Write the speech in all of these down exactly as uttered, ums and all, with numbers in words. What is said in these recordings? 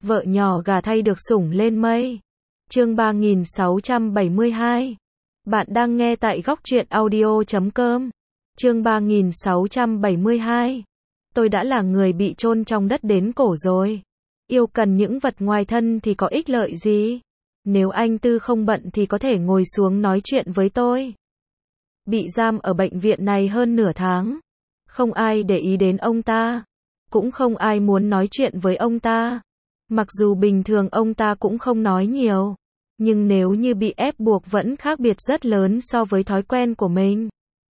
Vợ nhỏ gà thay được sủng lên mây. Chương ba nghìn sáu trăm bảy mươi hai. Bạn đang nghe tại góc truyện audio chấm com. Chương ba nghìn sáu trăm bảy mươi hai. Tôi đã là người bị chôn trong đất đến cổ rồi. Yêu cần những vật ngoài thân thì có ích lợi gì? Nếu anh Tư không bận thì có thể ngồi xuống nói chuyện với tôi. Bị giam ở bệnh viện này hơn nửa tháng. Không ai để ý đến ông ta. Cũng không ai muốn nói chuyện với ông ta. Mặc dù bình thường ông ta cũng không nói nhiều. Nhưng nếu như bị ép buộc vẫn khác biệt rất lớn so với thói quen của mình.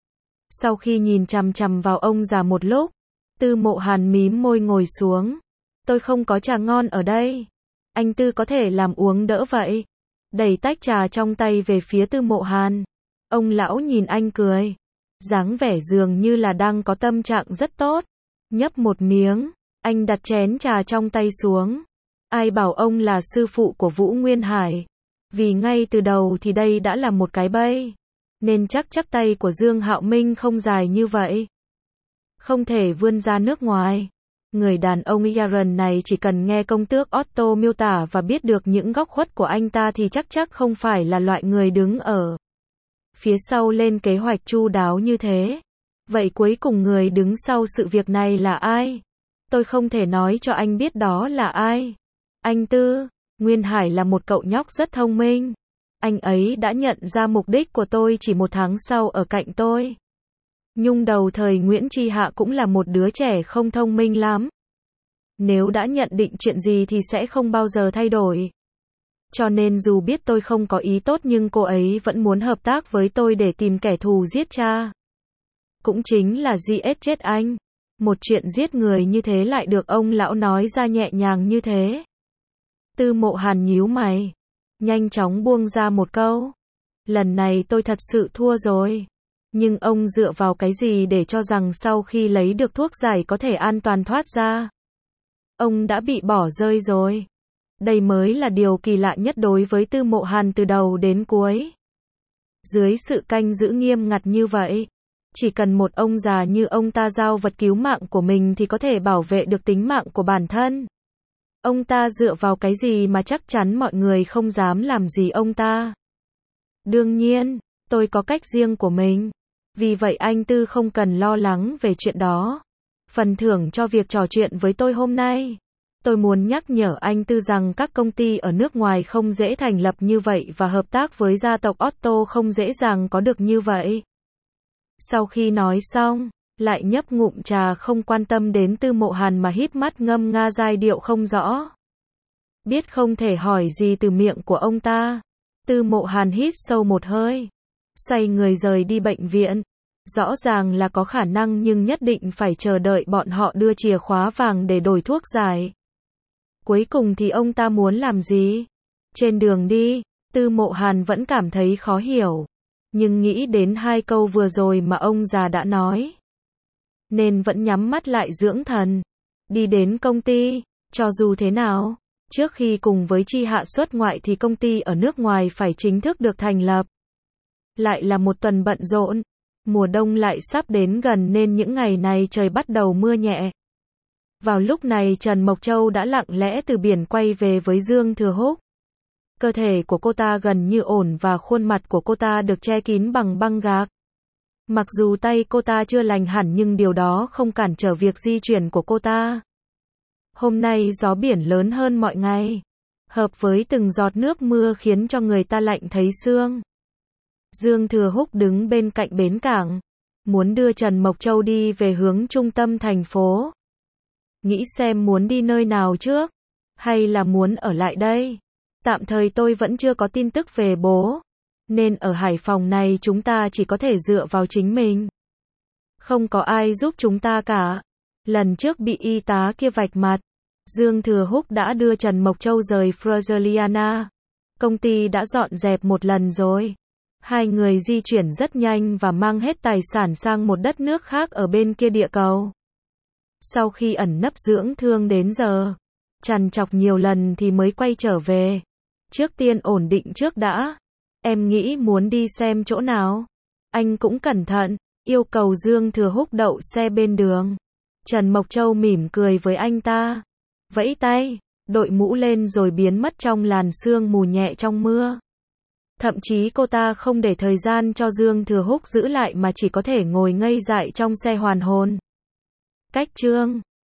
Sau khi nhìn chằm chằm vào ông già một lúc, Tư Mộ Hàn mím môi ngồi xuống. Tôi không có trà ngon ở đây. Anh Tư có thể làm uống đỡ vậy. Đẩy tách trà trong tay về phía Tư Mộ Hàn. Ông lão nhìn anh cười. Dáng vẻ dường như là đang có tâm trạng rất tốt. Nhấp một miếng, anh đặt chén trà trong tay xuống. Ai bảo ông là sư phụ của Vũ Nguyên Hải. Vì ngay từ đầu thì đây đã là một cái bẫy. Nên chắc chắc tay của Dương Hạo Minh không dài như vậy. Không thể vươn ra nước ngoài. Người đàn ông Yaron này chỉ cần nghe công tước Otto miêu tả và biết được những góc khuất của anh ta thì chắc chắc không phải là loại người đứng ở phía sau lên kế hoạch chu đáo như thế. Vậy cuối cùng người đứng sau sự việc này là ai? Tôi không thể nói cho anh biết đó là ai. Anh Tư, Nguyên Hải là một cậu nhóc rất thông minh. Anh ấy đã nhận ra mục đích của tôi chỉ một tháng sau ở cạnh tôi. Nhung đầu thời Nguyễn Tri Hạ cũng là một đứa trẻ không thông minh lắm. Nếu đã nhận định chuyện gì thì sẽ không bao giờ thay đổi. Cho nên dù biết tôi không có ý tốt nhưng cô ấy vẫn muốn hợp tác với tôi để tìm kẻ thù giết cha. Cũng chính là giết chết anh. Một chuyện giết người như thế lại được ông lão nói ra nhẹ nhàng như thế. Tư Mộ Hàn nhíu mày. Nhanh chóng buông ra một câu. Lần này tôi thật sự thua rồi. Nhưng ông dựa vào cái gì để cho rằng sau khi lấy được thuốc giải có thể an toàn thoát ra? Ông đã bị bỏ rơi rồi. Đây mới là điều kỳ lạ nhất đối với Tư Mộ Hàn từ đầu đến cuối. Dưới sự canh giữ nghiêm ngặt như vậy, chỉ cần một ông già như ông ta giao vật cứu mạng của mình thì có thể bảo vệ được tính mạng của bản thân. Ông ta dựa vào cái gì mà chắc chắn mọi người không dám làm gì ông ta? Đương nhiên, tôi có cách riêng của mình. Vì vậy anh Tư không cần lo lắng về chuyện đó. Phần thưởng cho việc trò chuyện với tôi hôm nay. Tôi muốn nhắc nhở anh Tư rằng các công ty ở nước ngoài không dễ thành lập như vậy và hợp tác với gia tộc Otto không dễ dàng có được như vậy. Sau khi nói xong, lại nhấp ngụm trà không quan tâm đến Tư Mộ Hàn mà híp mắt ngâm nga giai điệu không rõ. Biết không thể hỏi gì từ miệng của ông ta. Tư Mộ Hàn hít sâu một hơi. Xoay người rời đi bệnh viện. Rõ ràng là có khả năng nhưng nhất định phải chờ đợi bọn họ đưa chìa khóa vàng để đổi thuốc giải. Cuối cùng thì ông ta muốn làm gì? Trên đường đi, Tư Mộ Hàn vẫn cảm thấy khó hiểu. Nhưng nghĩ đến hai câu vừa rồi mà ông già đã nói. Nên vẫn nhắm mắt lại dưỡng thần. Đi đến công ty, cho dù thế nào. Trước khi cùng với Tri Hạ xuất ngoại thì công ty ở nước ngoài phải chính thức được thành lập. Lại là một tuần bận rộn. Mùa đông lại sắp đến gần nên những ngày này trời bắt đầu mưa nhẹ. Vào lúc này Trần Mộc Châu đã lặng lẽ từ biển quay về với Dương Thừa Húc. Cơ thể của cô ta gần như ổn và khuôn mặt của cô ta được che kín bằng băng gạc. Mặc dù tay cô ta chưa lành hẳn nhưng điều đó không cản trở việc di chuyển của cô ta. Hôm nay gió biển lớn hơn mọi ngày. Hợp với từng giọt nước mưa khiến cho người ta lạnh thấy xương. Dương Thừa Húc đứng bên cạnh bến cảng. Muốn đưa Trần Mộc Châu đi về hướng trung tâm thành phố. Nghĩ xem muốn đi nơi nào trước. Hay là muốn ở lại đây. Tạm thời tôi vẫn chưa có tin tức về bố. Nên ở Hải Phòng này chúng ta chỉ có thể dựa vào chính mình. Không có ai giúp chúng ta cả. Lần trước bị y tá kia vạch mặt. Dương Thừa Húc đã đưa Trần Mộc Châu rời Frasiliana. Công ty đã dọn dẹp một lần rồi. Hai người di chuyển rất nhanh và mang hết tài sản sang một đất nước khác ở bên kia địa cầu. Sau khi ẩn nấp dưỡng thương đến giờ, trằn trọc nhiều lần thì mới quay trở về. Trước tiên ổn định trước đã. Em nghĩ muốn đi xem chỗ nào? Anh cũng cẩn thận, yêu cầu Dương Thừa Húc đậu xe bên đường. Trần Mộc Châu mỉm cười với anh ta. Vẫy tay, đội mũ lên rồi biến mất trong làn sương mù nhẹ trong mưa. Thậm chí cô ta không để thời gian cho Dương Thừa Húc giữ lại mà chỉ có thể ngồi ngây dại trong xe hoàn hồn. Cách chương